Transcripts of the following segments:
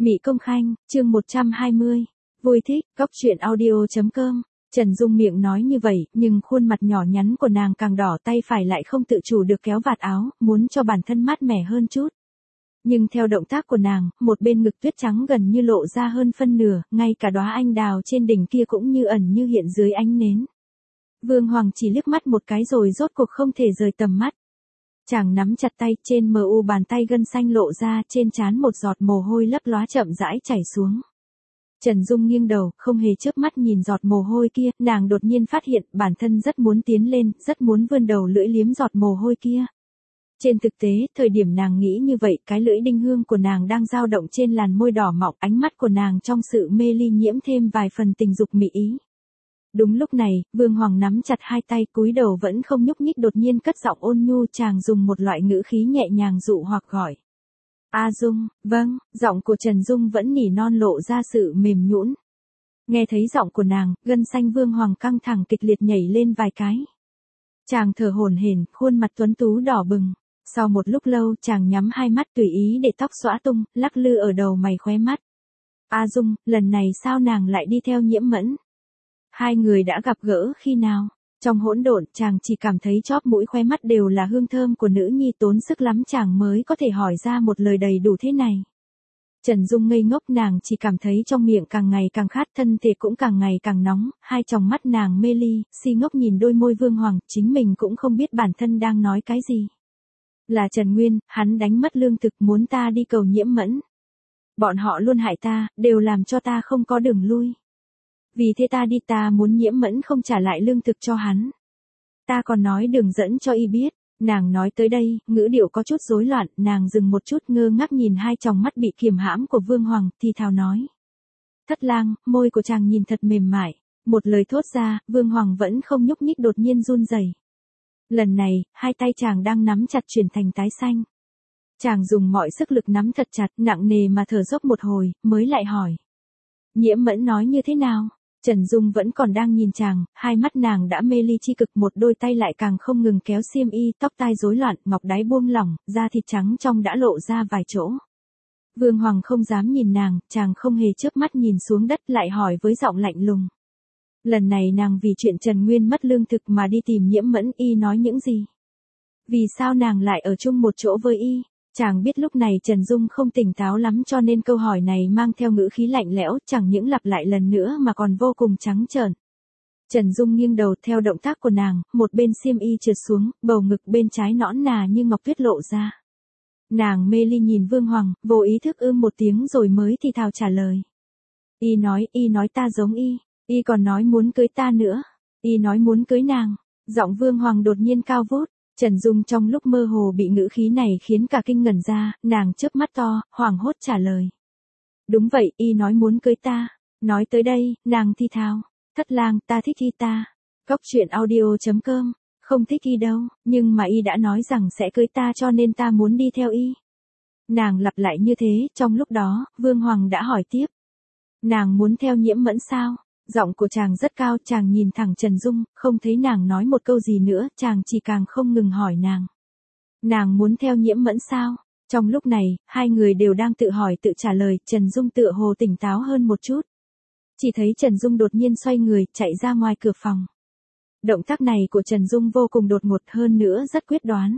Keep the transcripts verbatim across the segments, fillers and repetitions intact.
Mị Công Khanh, chương một trăm hai mươi. Vui thích, cóc truyện audio chấm com. Trần Dung miệng nói như vậy, nhưng khuôn mặt nhỏ nhắn của nàng càng đỏ, tay phải lại không tự chủ được kéo vạt áo, muốn cho bản thân mát mẻ hơn chút. Nhưng theo động tác của nàng, một bên ngực tuyết trắng gần như lộ ra hơn phân nửa, ngay cả đóa anh đào trên đỉnh kia cũng như ẩn như hiện dưới ánh nến. Vương Hoàng chỉ liếc mắt một cái rồi rốt cuộc không thể rời tầm mắt. Chàng nắm chặt tay, trên mờ u bàn tay gân xanh lộ ra, trên trán một giọt mồ hôi lấp lóa chậm rãi chảy xuống. Trần Dung nghiêng đầu, không hề chớp mắt nhìn giọt mồ hôi kia, nàng đột nhiên phát hiện bản thân rất muốn tiến lên, rất muốn vươn đầu lưỡi liếm giọt mồ hôi kia. Trên thực tế, thời điểm nàng nghĩ như vậy, cái lưỡi đinh hương của nàng đang dao động trên làn môi đỏ mọng, ánh mắt của nàng trong sự mê ly nhiễm thêm vài phần tình dục mị ý. Đúng lúc này, Vương Hoàng nắm chặt hai tay, cúi đầu vẫn không nhúc nhích, đột nhiên cất giọng ôn nhu, chàng dùng một loại ngữ khí nhẹ nhàng dụ hoặc gọi. A Dung, vâng, giọng của Trần Dung vẫn nỉ non lộ ra sự mềm nhũn. Nghe thấy giọng của nàng, gân xanh Vương Hoàng căng thẳng kịch liệt nhảy lên vài cái. Chàng thở hổn hển, khuôn mặt tuấn tú đỏ bừng. Sau một lúc lâu, chàng nhắm hai mắt tùy ý để tóc xõa tung, lắc lư ở đầu mày khóe mắt. A Dung, lần này sao nàng lại đi theo Nhiễm Mẫn? Hai người đã gặp gỡ khi nào? Trong hỗn độn, chàng chỉ cảm thấy chóp mũi khóe mắt đều là hương thơm của nữ nhi, tốn sức lắm chàng mới có thể hỏi ra một lời đầy đủ thế này. Trần Dung ngây ngốc, nàng chỉ cảm thấy trong miệng càng ngày càng khát, thân thể cũng càng ngày càng nóng, hai tròng mắt nàng mê ly, si ngốc nhìn đôi môi Vương Hoàng, chính mình cũng không biết bản thân đang nói cái gì. Là Trần Nguyên, hắn đánh mất lương thực muốn ta đi cầu Nhiễm Mẫn. Bọn họ luôn hại ta, đều làm cho ta không có đường lui. Vì thế ta đi, ta muốn Nhiễm Mẫn không trả lại lương thực cho hắn. Ta còn nói đường dẫn cho y biết. Nàng nói tới đây, ngữ điệu có chút rối loạn, nàng dừng một chút ngơ ngác nhìn hai tròng mắt bị kiềm hãm của Vương Hoàng, thì thào nói. Thất lang, môi của chàng nhìn thật mềm mại. Một lời thốt ra, Vương Hoàng vẫn không nhúc nhích, đột nhiên run rẩy. Lần này, hai tay chàng đang nắm chặt chuyển thành tái xanh. Chàng dùng mọi sức lực nắm thật chặt, nặng nề mà thở dốc một hồi, mới lại hỏi. Nhiễm Mẫn nói như thế nào? Trần Dung vẫn còn đang nhìn chàng, hai mắt nàng đã mê ly chi cực, một đôi tay lại càng không ngừng kéo xiêm y, tóc tai rối loạn, ngọc đáy buông lỏng, da thịt trắng trong đã lộ ra vài chỗ. Vương Hoàng không dám nhìn nàng, chàng không hề chớp mắt nhìn xuống đất, lại hỏi với giọng lạnh lùng. Lần này nàng vì chuyện Trần Nguyên mất lương thực mà đi tìm Nhiễm Mẫn, y nói những gì? Vì sao nàng lại ở chung một chỗ với y? Chàng biết lúc này Trần Dung không tỉnh táo lắm, cho nên câu hỏi này mang theo ngữ khí lạnh lẽo, chẳng những lặp lại lần nữa mà còn vô cùng trắng trợn. Trần Dung nghiêng đầu theo động tác của nàng, một bên xiêm y trượt xuống, bầu ngực bên trái nõn nà như ngọc tuyết lộ ra. Nàng mê ly nhìn Vương Hoàng, vô ý thức ưm một tiếng rồi mới thì thào trả lời. Y nói, y nói ta giống y, y còn nói muốn cưới ta nữa, y nói muốn cưới nàng. Giọng Vương Hoàng đột nhiên cao vút. Trần Dung trong lúc mơ hồ bị ngữ khí này khiến cả kinh ngẩn ra, nàng chớp mắt to, hoảng hốt trả lời. Đúng vậy, y nói muốn cưới ta. Nói tới đây, nàng thi thào. Thất lang, ta thích y ta. Cóc truyện audio chấm com. Không thích y đâu, nhưng mà y đã nói rằng sẽ cưới ta cho nên ta muốn đi theo y. Nàng lặp lại như thế, trong lúc đó, Vương Hoàng đã hỏi tiếp. Nàng muốn theo Nhiễm Mẫn sao? Giọng của chàng rất cao, chàng nhìn thẳng Trần Dung, không thấy nàng nói một câu gì nữa, chàng chỉ càng không ngừng hỏi nàng. Nàng muốn theo Nhiễm Mẫn sao? Trong lúc này, hai người đều đang tự hỏi tự trả lời, Trần Dung tựa hồ tỉnh táo hơn một chút. Chỉ thấy Trần Dung đột nhiên xoay người, chạy ra ngoài cửa phòng. Động tác này của Trần Dung vô cùng đột ngột, hơn nữa rất quyết đoán.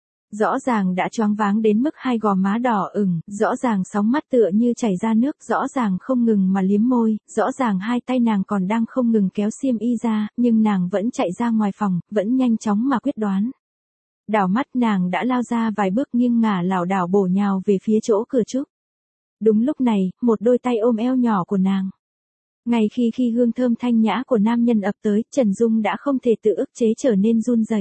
Rõ ràng đã choáng váng đến mức hai gò má đỏ ửng, rõ ràng sóng mắt tựa như chảy ra nước, rõ ràng không ngừng mà liếm môi, rõ ràng hai tay nàng còn đang không ngừng kéo xiêm y ra, nhưng nàng vẫn chạy ra ngoài phòng, vẫn nhanh chóng mà quyết đoán. Đảo mắt nàng đã lao ra vài bước, nghiêng ngả lảo đảo bổ nhào về phía chỗ cửa trúc. Đúng lúc này, một đôi tay ôm eo nhỏ của nàng. Ngay khi khi hương thơm thanh nhã của nam nhân ập tới, Trần Dung đã không thể tự ức chế trở nên run rẩy.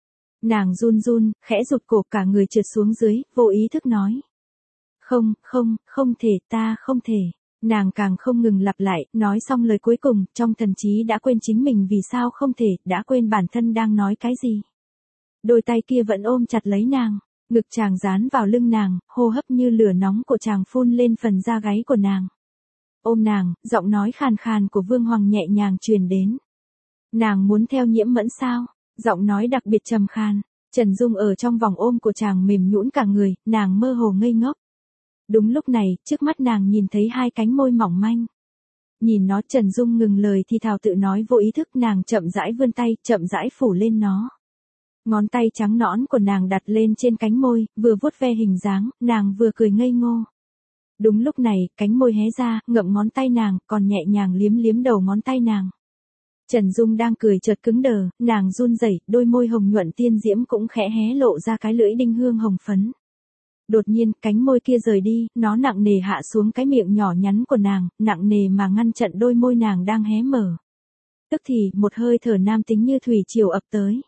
Nàng run run, khẽ rụt cổ, cả người trượt xuống dưới, vô ý thức nói. Không, không, không thể, ta không thể. Nàng càng không ngừng lặp lại, nói xong lời cuối cùng, trong thần trí đã quên chính mình vì sao không thể, đã quên bản thân đang nói cái gì. Đôi tay kia vẫn ôm chặt lấy nàng, ngực chàng dán vào lưng nàng, hô hấp như lửa nóng của chàng phun lên phần da gáy của nàng. Ôm nàng, giọng nói khàn khàn của Vương Hoàng nhẹ nhàng truyền đến. Nàng muốn theo Nhiễm Mẫn sao? Giọng nói đặc biệt trầm khan. Trần Dung ở trong vòng ôm của chàng mềm nhũn cả người, nàng mơ hồ ngây ngốc. Đúng lúc này, trước mắt nàng nhìn thấy hai cánh môi mỏng manh. Nhìn nó, Trần Dung ngừng lời thì thào tự nói, vô ý thức nàng chậm rãi vươn tay, chậm rãi phủ lên nó. Ngón tay trắng nõn của nàng đặt lên trên cánh môi, vừa vuốt ve hình dáng, nàng vừa cười ngây ngô. Đúng lúc này, cánh môi hé ra, ngậm ngón tay nàng, còn nhẹ nhàng liếm liếm đầu ngón tay nàng. Trần Dung đang cười chợt cứng đờ, nàng run rẩy, đôi môi hồng nhuận tiên diễm cũng khẽ hé lộ ra cái lưỡi đinh hương hồng phấn. Đột nhiên, cánh môi kia rời đi, nó nặng nề hạ xuống cái miệng nhỏ nhắn của nàng, nặng nề mà ngăn chặn đôi môi nàng đang hé mở. Tức thì, một hơi thở nam tính như thủy triều ập tới.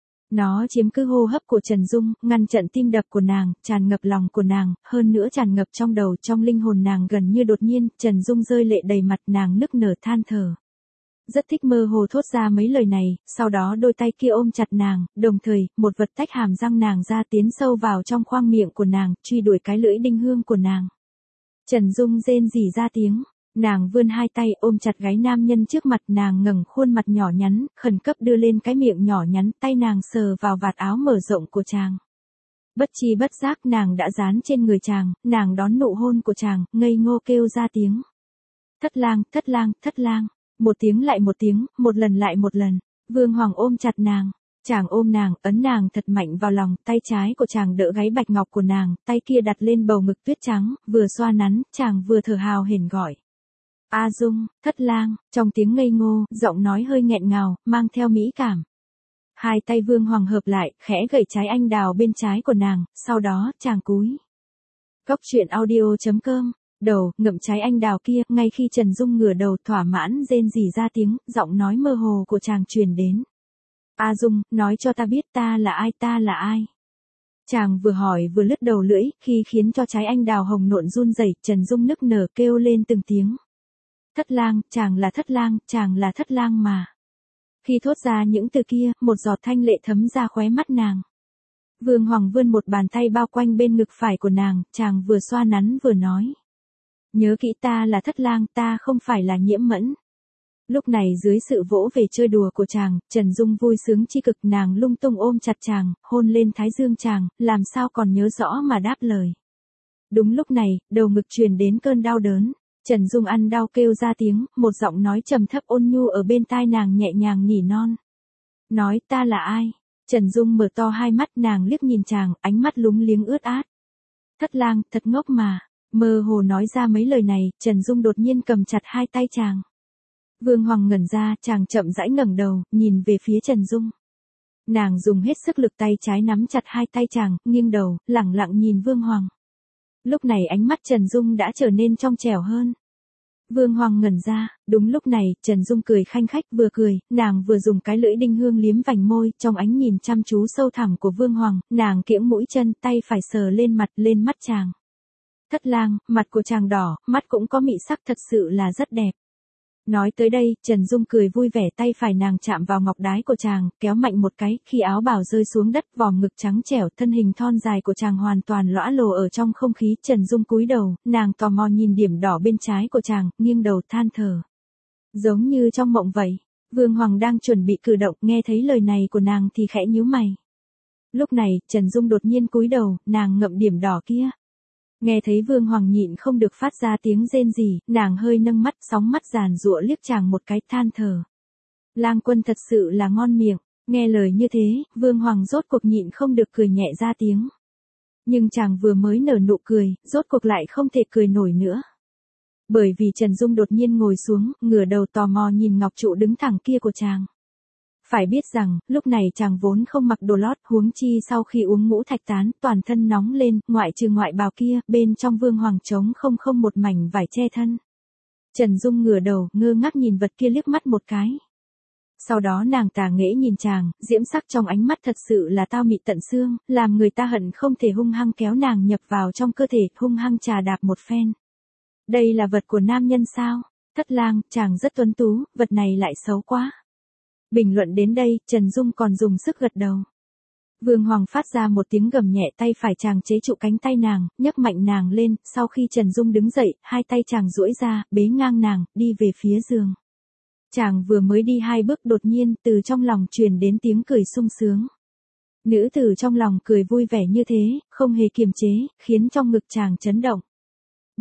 Nó chiếm cứ hô hấp của Trần Dung, ngăn chặn tim đập của nàng, tràn ngập lòng của nàng, hơn nữa tràn ngập trong đầu, trong linh hồn nàng. Gần như đột nhiên, Trần Dung rơi lệ đầy mặt, nàng nức nở than thở. Rất thích mơ hồ thốt ra mấy lời này, sau đó đôi tay kia ôm chặt nàng, đồng thời, một vật tách hàm răng nàng ra tiến sâu vào trong khoang miệng của nàng, truy đuổi cái lưỡi đinh hương của nàng. Trần Dung rên rỉ ra tiếng, nàng vươn hai tay ôm chặt gáy nam nhân trước mặt, nàng ngẩng khuôn mặt nhỏ nhắn, khẩn cấp đưa lên cái miệng nhỏ nhắn, tay nàng sờ vào vạt áo mở rộng của chàng. Bất chi bất giác nàng đã dán trên người chàng, nàng đón nụ hôn của chàng, ngây ngô kêu ra tiếng. Thất lang, thất lang, thất lang. Một tiếng lại một tiếng, một lần lại một lần. Vương Hoàng ôm chặt nàng. Chàng ôm nàng, ấn nàng thật mạnh vào lòng, tay trái của chàng đỡ gáy bạch ngọc của nàng, tay kia đặt lên bầu ngực tuyết trắng, vừa xoa nắn, chàng vừa thở hào hển gọi. A Dung, thất lang, trong tiếng ngây ngô, giọng nói hơi nghẹn ngào, mang theo mỹ cảm. Hai tay Vương Hoàng hợp lại, khẽ gẩy trái anh đào bên trái của nàng, sau đó, chàng cúi. Góc truyện audio chấm com. Đầu, ngậm trái anh đào kia, ngay khi Trần Dung ngửa đầu thỏa mãn rên rỉ ra tiếng, giọng nói mơ hồ của chàng truyền đến. A Dung, nói cho ta biết ta là ai, ta là ai. Chàng vừa hỏi vừa lướt đầu lưỡi, khi khiến cho trái anh đào hồng nộn run rẩy, Trần Dung nức nở kêu lên từng tiếng. Thất lang, chàng là thất lang, chàng là thất lang mà. Khi thốt ra những từ kia, một giọt thanh lệ thấm ra khóe mắt nàng. Vương Hoàng vươn một bàn tay bao quanh bên ngực phải của nàng, chàng vừa xoa nắn vừa nói. Nhớ kỹ ta là thất lang, ta không phải là Nhiễm Mẫn. Lúc này dưới sự vỗ về chơi đùa của chàng, Trần Dung vui sướng chi cực, nàng lung tung ôm chặt chàng, hôn lên thái dương chàng, làm sao còn nhớ rõ mà đáp lời. Đúng lúc này, đầu ngực truyền đến cơn đau đớn. Trần Dung ăn đau kêu ra tiếng, một giọng nói trầm thấp ôn nhu ở bên tai nàng nhẹ nhàng nỉ non. Nói ta là ai? Trần Dung mở to hai mắt, nàng liếc nhìn chàng, ánh mắt lúng liếng ướt át. Thất lang, thật ngốc mà. Mơ hồ nói ra mấy lời này, Trần Dung đột nhiên cầm chặt hai tay chàng. Vương Hoàng ngẩn ra, chàng chậm rãi ngẩng đầu, nhìn về phía Trần Dung. Nàng dùng hết sức lực tay trái nắm chặt hai tay chàng, nghiêng đầu, lẳng lặng nhìn Vương Hoàng. Lúc này ánh mắt Trần Dung đã trở nên trong trẻo hơn. Vương Hoàng ngẩn ra, đúng lúc này, Trần Dung cười khanh khách, vừa cười, nàng vừa dùng cái lưỡi đinh hương liếm vành môi, trong ánh nhìn chăm chú sâu thẳm của Vương Hoàng, nàng kiễng mũi chân, tay phải sờ lên mặt, lên mắt chàng. Thất lang, mặt của chàng đỏ, mắt cũng có mị sắc, thật sự là rất đẹp. Nói tới đây, Trần Dung cười vui vẻ, tay phải nàng chạm vào ngọc đái của chàng, kéo mạnh một cái, khi áo bào rơi xuống đất, vòm ngực trắng trẻo, thân hình thon dài của chàng hoàn toàn lõa lồ ở trong không khí. Trần Dung cúi đầu, nàng tò mò nhìn điểm đỏ bên trái của chàng, nghiêng đầu than thở. Giống như trong mộng vậy. Vương Hoàng đang chuẩn bị cử động, nghe thấy lời này của nàng thì khẽ nhíu mày. Lúc này, Trần Dung đột nhiên cúi đầu, nàng ngậm điểm đỏ kia. Nghe thấy Vương Hoàng nhịn không được phát ra tiếng rên rỉ, nàng hơi nâng mắt, sóng mắt giàn giụa liếc chàng một cái, than thở. Lang quân thật sự là ngon miệng. Nghe lời như thế, Vương Hoàng rốt cuộc nhịn không được cười nhẹ ra tiếng. Nhưng chàng vừa mới nở nụ cười, rốt cuộc lại không thể cười nổi nữa. Bởi vì Trần Dung đột nhiên ngồi xuống, ngửa đầu tò mò nhìn ngọc trụ đứng thẳng kia của chàng. Phải biết rằng, lúc này chàng vốn không mặc đồ lót, huống chi sau khi uống ngũ thạch tán, toàn thân nóng lên, ngoại trừ ngoại bào kia, bên trong Vương Hoàng trống không không một mảnh vải che thân. Trần Dung ngửa đầu, ngơ ngác nhìn vật kia liếc mắt một cái. Sau đó nàng tà nghễ nhìn chàng, diễm sắc trong ánh mắt thật sự là tao mị tận xương, làm người ta hận không thể hung hăng kéo nàng nhập vào trong cơ thể, hung hăng trà đạp một phen. Đây là vật của nam nhân sao? Thất lang, chàng rất tuấn tú, vật này lại xấu quá. Bình luận đến đây, Trần Dung còn dùng sức gật đầu. Vương Hoàng phát ra một tiếng gầm nhẹ, tay phải chàng chế trụ cánh tay nàng, nhấc mạnh nàng lên, sau khi Trần Dung đứng dậy, hai tay chàng duỗi ra, bế ngang nàng, đi về phía giường. Chàng vừa mới đi hai bước đột nhiên, từ trong lòng truyền đến tiếng cười sung sướng. Nữ tử trong lòng cười vui vẻ như thế, không hề kiềm chế, khiến trong ngực chàng chấn động.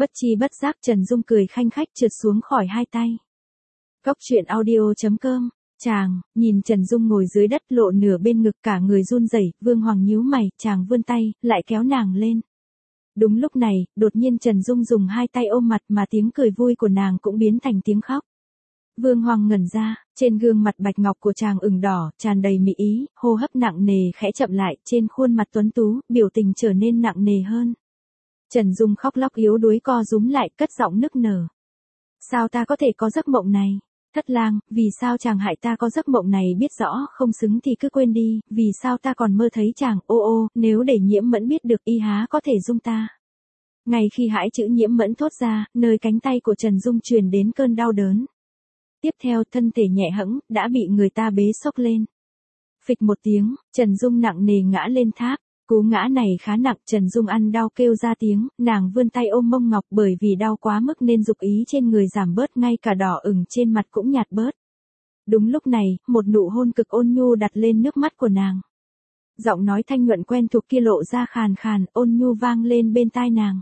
Bất chi bất giác Trần Dung cười khanh khách trượt xuống khỏi hai tay. Cóc truyện audio chấm com. Chàng, nhìn Trần Dung ngồi dưới đất lộ nửa bên ngực cả người run rẩy, Vương Hoàng nhíu mày, chàng vươn tay, lại kéo nàng lên. Đúng lúc này, đột nhiên Trần Dung dùng hai tay ôm mặt mà tiếng cười vui của nàng cũng biến thành tiếng khóc. Vương Hoàng ngẩn ra, trên gương mặt bạch ngọc của chàng ửng đỏ, tràn đầy mỹ ý, hô hấp nặng nề khẽ chậm lại, trên khuôn mặt tuấn tú, biểu tình trở nên nặng nề hơn. Trần Dung khóc lóc yếu đuối co rúm lại, cất giọng nức nở. Sao ta có thể có giấc mộng này? Thất lang, vì sao chàng hại ta có giấc mộng này, biết rõ không xứng thì cứ quên đi, vì sao ta còn mơ thấy chàng, ô ô, nếu để Nhiễm Mẫn biết được y há có thể dung ta. Ngay khi hãi chữ Nhiễm Mẫn thốt ra, nơi cánh tay của Trần Dung truyền đến cơn đau đớn. Tiếp theo thân thể nhẹ hẫng, đã bị người ta bế xốc lên. Phịch một tiếng, Trần Dung nặng nề ngã lên tháp. Cú ngã này khá nặng, Trần Dung ăn đau kêu ra tiếng, nàng vươn tay ôm mông ngọc bởi vì đau quá mức nên dục ý trên người giảm bớt, ngay cả đỏ ửng trên mặt cũng nhạt bớt. Đúng lúc này, một nụ hôn cực ôn nhu đặt lên nước mắt của nàng. Giọng nói thanh nhuận quen thuộc kia lộ ra khàn khàn, ôn nhu vang lên bên tai nàng.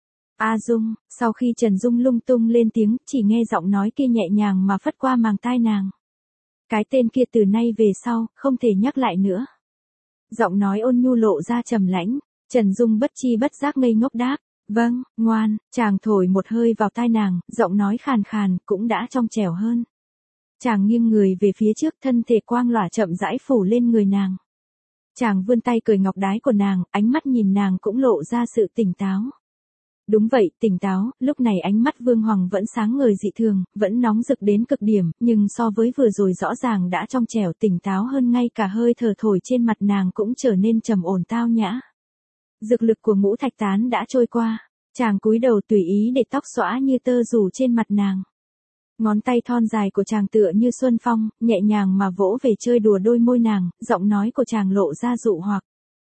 A Dung, sau khi Trần Dung lung tung lên tiếng, chỉ nghe giọng nói kia nhẹ nhàng mà phất qua màng tai nàng. Cái tên kia từ nay về sau, không thể nhắc lại nữa. Giọng nói ôn nhu lộ ra trầm lãnh, Trần Dung bất chi bất giác ngây ngốc đáp, vâng, ngoan, chàng thổi một hơi vào tai nàng, giọng nói khàn khàn, cũng đã trong trẻo hơn. Chàng nghiêng người về phía trước, thân thể quang lỏa chậm rãi phủ lên người nàng. Chàng vươn tay cởi ngọc đái của nàng, ánh mắt nhìn nàng cũng lộ ra sự tỉnh táo. Đúng vậy, tỉnh táo, lúc này ánh mắt Vương Hoàng vẫn sáng ngời dị thường, vẫn nóng rực đến cực điểm, nhưng so với vừa rồi rõ ràng đã trong trẻo tỉnh táo hơn, ngay cả hơi thở thổi trên mặt nàng cũng trở nên trầm ổn tao nhã. Dược lực của ngũ thạch tán đã trôi qua, chàng cúi đầu tùy ý để tóc xõa như tơ rủ trên mặt nàng. Ngón tay thon dài của chàng tựa như xuân phong, nhẹ nhàng mà vỗ về chơi đùa đôi môi nàng, giọng nói của chàng lộ ra dụ hoặc.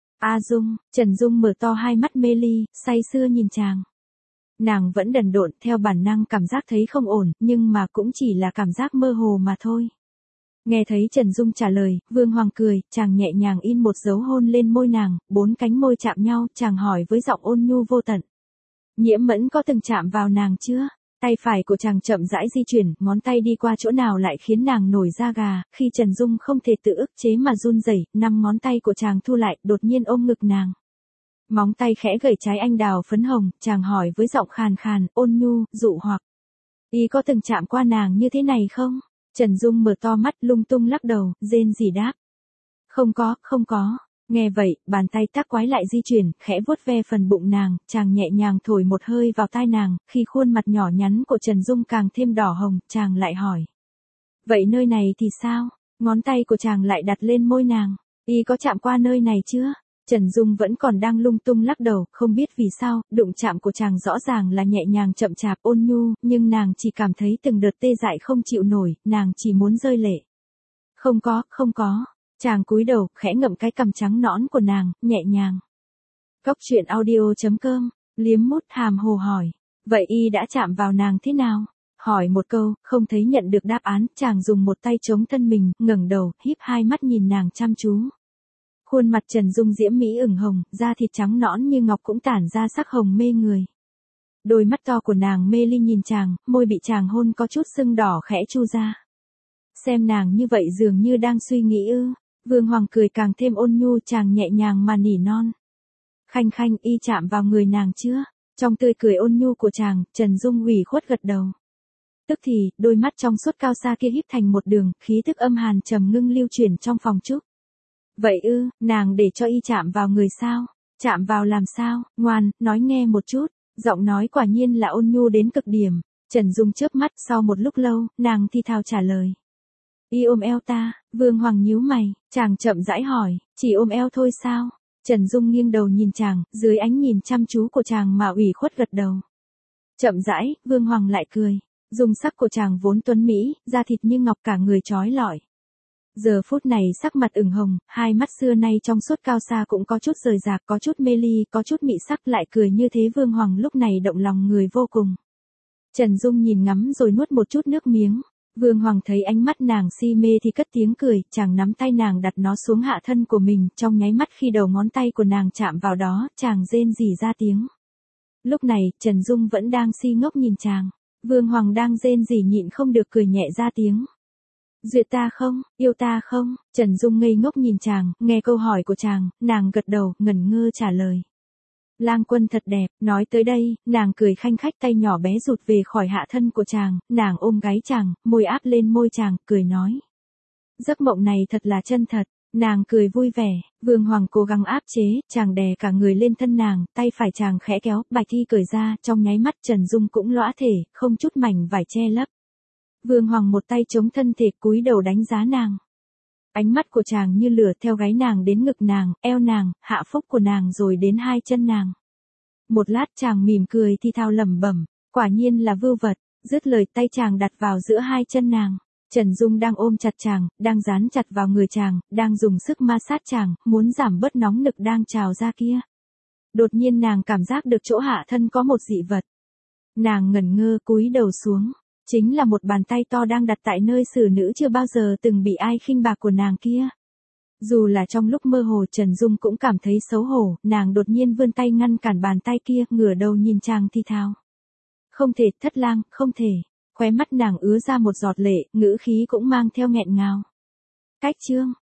A Dung, Trần Dung mở to hai mắt mê ly, say sưa nhìn chàng. Nàng vẫn đần độn, theo bản năng cảm giác thấy không ổn, nhưng mà cũng chỉ là cảm giác mơ hồ mà thôi. Nghe thấy Trần Dung trả lời, Vương Hoàng cười, chàng nhẹ nhàng in một dấu hôn lên môi nàng, bốn cánh môi chạm nhau, chàng hỏi với giọng ôn nhu vô tận. Nhiễm Mẫn có từng chạm vào nàng chưa? Tay phải của chàng chậm rãi di chuyển, ngón tay đi qua chỗ nào lại khiến nàng nổi da gà, khi Trần Dung không thể tự ức chế mà run rẩy, năm ngón tay của chàng thu lại, đột nhiên ôm ngực nàng. Móng tay khẽ gẩy trái anh đào phấn hồng, chàng hỏi với giọng khàn khàn, ôn nhu, dụ hoặc. Y có từng chạm qua nàng như thế này không? Trần Dung mở to mắt lung tung lắc đầu, rên rỉ đáp. Không có, không có. Nghe vậy, bàn tay tác quái lại di chuyển, khẽ vuốt ve phần bụng nàng, chàng nhẹ nhàng thổi một hơi vào tai nàng, khi khuôn mặt nhỏ nhắn của Trần Dung càng thêm đỏ hồng, chàng lại hỏi. Vậy nơi này thì sao? Ngón tay của chàng lại đặt lên môi nàng. Y có chạm qua nơi này chưa? Trần Dung vẫn còn đang lung tung lắc đầu, không biết vì sao, đụng chạm của chàng rõ ràng là nhẹ nhàng chậm chạp ôn nhu, nhưng nàng chỉ cảm thấy từng đợt tê dại không chịu nổi, nàng chỉ muốn rơi lệ. Không có, không có. Chàng cúi đầu, khẽ ngậm cái cằm trắng nõn của nàng, nhẹ nhàng. Cóc truyện audio chấm com, liếm mút hàm hồ hỏi. Vậy y đã chạm vào nàng thế nào? Hỏi một câu, không thấy nhận được đáp án, chàng dùng một tay chống thân mình, ngẩng đầu, híp hai mắt nhìn nàng chăm chú. Khuôn mặt Trần Dung diễm mỹ ửng hồng, da thịt trắng nõn như ngọc cũng tản ra sắc hồng mê người. Đôi mắt to của nàng mê ly nhìn chàng, môi bị chàng hôn có chút sưng đỏ khẽ chu ra. Xem nàng như vậy dường như đang suy nghĩ ư. Vương Hoàng cười càng thêm ôn nhu, chàng nhẹ nhàng mà nỉ non. Khanh khanh, y chạm vào người nàng chưa? Trong tươi cười ôn nhu của chàng, Trần Dung ủy khuất gật đầu. Tức thì, đôi mắt trong suốt cao xa kia híp thành một đường, khí thức âm hàn trầm ngưng lưu chuyển trong phòng trúc. Vậy ư, nàng để cho y chạm vào người sao? Chạm vào làm sao? Ngoan, nói nghe một chút. Giọng nói quả nhiên là ôn nhu đến cực điểm. Trần Dung chớp mắt, sau một lúc lâu, nàng thi thào trả lời. Y ôm eo ta. Vương Hoàng nhíu mày, chàng chậm rãi hỏi, chỉ ôm eo thôi sao? Trần Dung nghiêng đầu nhìn chàng, dưới ánh nhìn chăm chú của chàng mà ủy khuất gật đầu. Chậm rãi, Vương Hoàng lại cười. Dung sắc của chàng vốn tuấn mỹ, da thịt như ngọc cả người trói lọi. Giờ phút này sắc mặt ửng hồng, hai mắt xưa nay trong suốt cao xa cũng có chút rời rạc, có chút mê ly, có chút mị sắc, lại cười như thế. Vương Hoàng lúc này động lòng người vô cùng. Trần Dung nhìn ngắm rồi nuốt một chút nước miếng. Vương Hoàng thấy ánh mắt nàng si mê thì cất tiếng cười, chàng nắm tay nàng đặt nó xuống hạ thân của mình, trong nháy mắt khi đầu ngón tay của nàng chạm vào đó, chàng rên rỉ ra tiếng. Lúc này, Trần Dung vẫn đang si ngốc nhìn chàng. Vương Hoàng đang rên rỉ nhịn không được cười nhẹ ra tiếng. Duyệt ta không, yêu ta không? Trần Dung ngây ngốc nhìn chàng, nghe câu hỏi của chàng, nàng gật đầu, ngẩn ngơ trả lời. Lang Quân thật đẹp, nói tới đây, nàng cười khanh khách, tay nhỏ bé rụt về khỏi hạ thân của chàng, nàng ôm gáy chàng, môi áp lên môi chàng, cười nói. Giấc mộng này thật là chân thật, nàng cười vui vẻ, Vương Hoàng cố gắng áp chế, chàng đè cả người lên thân nàng, tay phải chàng khẽ kéo, bạch y cởi ra, trong nháy mắt Trần Dung cũng lõa thể, không chút mảnh vải che lấp. Vương Hoàng một tay chống thân thể cúi đầu đánh giá nàng. Ánh mắt của chàng như lửa theo gáy nàng đến ngực nàng, eo nàng, hạ phúc của nàng rồi đến hai chân nàng. Một lát chàng mỉm cười thì thào lẩm bẩm, quả nhiên là vưu vật, dứt lời tay chàng đặt vào giữa hai chân nàng. Trần Dung đang ôm chặt chàng, đang dán chặt vào người chàng, đang dùng sức ma sát chàng, muốn giảm bớt nóng nực đang trào ra kia. Đột nhiên nàng cảm giác được chỗ hạ thân có một dị vật. Nàng ngẩn ngơ cúi đầu xuống. Chính là một bàn tay to đang đặt tại nơi xử nữ chưa bao giờ từng bị ai khinh bạc của nàng kia. Dù là trong lúc mơ hồ Trần Dung cũng cảm thấy xấu hổ, nàng đột nhiên vươn tay ngăn cản bàn tay kia, ngửa đầu nhìn chàng thì thào. Không thể, Thất Lang, không thể. Khóe mắt nàng ứa ra một giọt lệ, ngữ khí cũng mang theo nghẹn ngào. Cách chương